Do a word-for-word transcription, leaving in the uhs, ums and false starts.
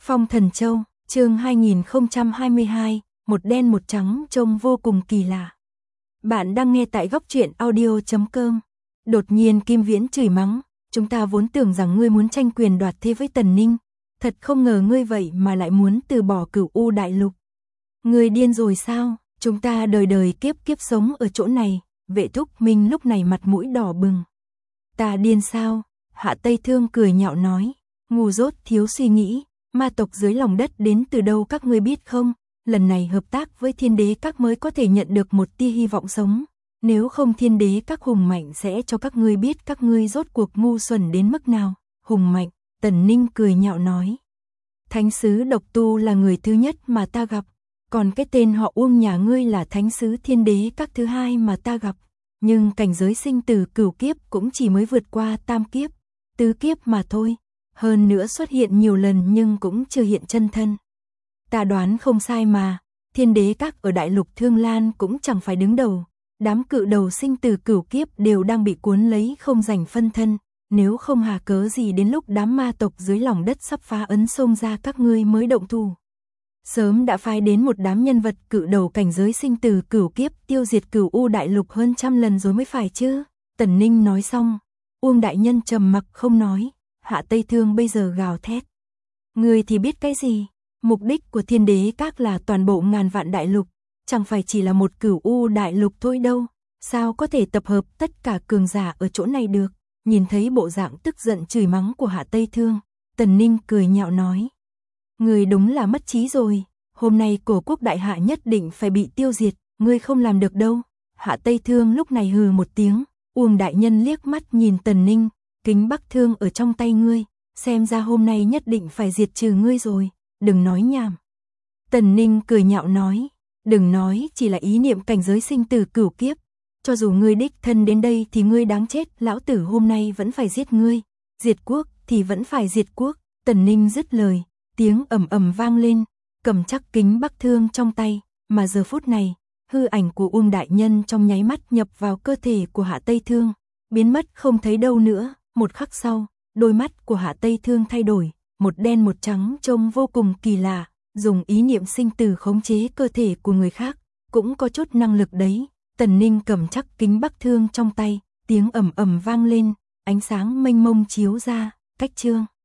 Phong Thần Châu, chương hai nghìn không trăm hai mươi hai, một đen một trắng trông vô cùng kỳ lạ. Bạn đang nghe tại góc truyện audio chấm com. Đột nhiên Kim Viễn chửi mắng, chúng ta vốn tưởng rằng ngươi muốn tranh quyền đoạt thế với Tần Ninh, thật không ngờ ngươi vậy mà lại muốn từ bỏ Cửu U Đại Lục. Ngươi điên rồi sao, chúng ta đời đời kiếp kiếp sống ở chỗ này. Vệ Thúc Minh lúc này mặt mũi đỏ bừng. Ta điên sao? Hạ Tây Thương cười nhạo nói, ngu dốt thiếu suy nghĩ, ma tộc dưới lòng đất đến từ đâu các ngươi biết không? Lần này hợp tác với Thiên Đế các mới có thể nhận được một tia hy vọng sống, nếu không Thiên Đế các hùng mạnh sẽ cho các ngươi biết các ngươi rốt cuộc ngu xuẩn đến mức nào. Hùng mạnh, Tần Ninh cười nhạo nói, Thánh sứ Độc Tu là người thứ nhất mà ta gặp, còn cái tên họ Uông nhà ngươi là Thánh sứ Thiên Đế các thứ hai mà ta gặp, nhưng cảnh giới sinh tử cửu kiếp cũng chỉ mới vượt qua tam kiếp, tứ kiếp mà thôi, hơn nữa xuất hiện nhiều lần nhưng cũng chưa hiện chân thân. Ta đoán không sai mà, Thiên Đế các ở Đại Lục Thương Lan cũng chẳng phải đứng đầu, đám cự đầu sinh tử cửu kiếp đều đang bị cuốn lấy không giành phân thân, nếu không hà cớ gì đến lúc đám ma tộc dưới lòng đất sắp phá ấn xông ra các ngươi mới động thủ. Sớm đã phái đến một đám nhân vật cự đầu cảnh giới sinh tử cửu kiếp tiêu diệt Cửu U Đại Lục hơn trăm lần rồi mới phải chứ. Tần Ninh nói xong, Uông đại nhân trầm mặc không nói. Hạ Tây Thương bây giờ gào thét, ngươi thì biết cái gì? Mục đích của Thiên Đế các là toàn bộ ngàn vạn đại lục, chẳng phải chỉ là một Cửu U Đại Lục thôi đâu, sao có thể tập hợp tất cả cường giả ở chỗ này được? Nhìn thấy bộ dạng tức giận chửi mắng của Hạ Tây Thương, Tần Ninh cười nhạo nói, ngươi đúng là mất trí rồi, hôm nay Cổ Quốc đại hạ nhất định phải bị tiêu diệt, ngươi không làm được đâu. Hạ Tây Thương lúc này hừ một tiếng, Uông đại nhân liếc mắt nhìn Tần Ninh, kính Bắc Thương ở trong tay ngươi, xem ra hôm nay nhất định phải diệt trừ ngươi rồi, đừng nói nhảm. Tần Ninh cười nhạo nói, đừng nói chỉ là ý niệm cảnh giới sinh tử cửu kiếp, cho dù ngươi đích thân đến đây thì ngươi đáng chết, lão tử hôm nay vẫn phải giết ngươi, diệt quốc thì vẫn phải diệt quốc. Tần Ninh dứt lời, tiếng ầm ầm vang lên, cầm chắc kính Bắc Thương trong tay, mà giờ phút này, hư ảnh của Uông đại nhân trong nháy mắt nhập vào cơ thể của Hạ Tây Thương, biến mất không thấy đâu nữa. Một khắc sau, đôi mắt của Hạ Tây Thương thay đổi, một đen một trắng trông vô cùng kỳ lạ, dùng ý niệm sinh tử khống chế cơ thể của người khác, cũng có chút năng lực đấy. Tần Ninh cầm chắc kính Bắc Thương trong tay, tiếng ầm ầm vang lên, ánh sáng mênh mông chiếu ra, cách chương.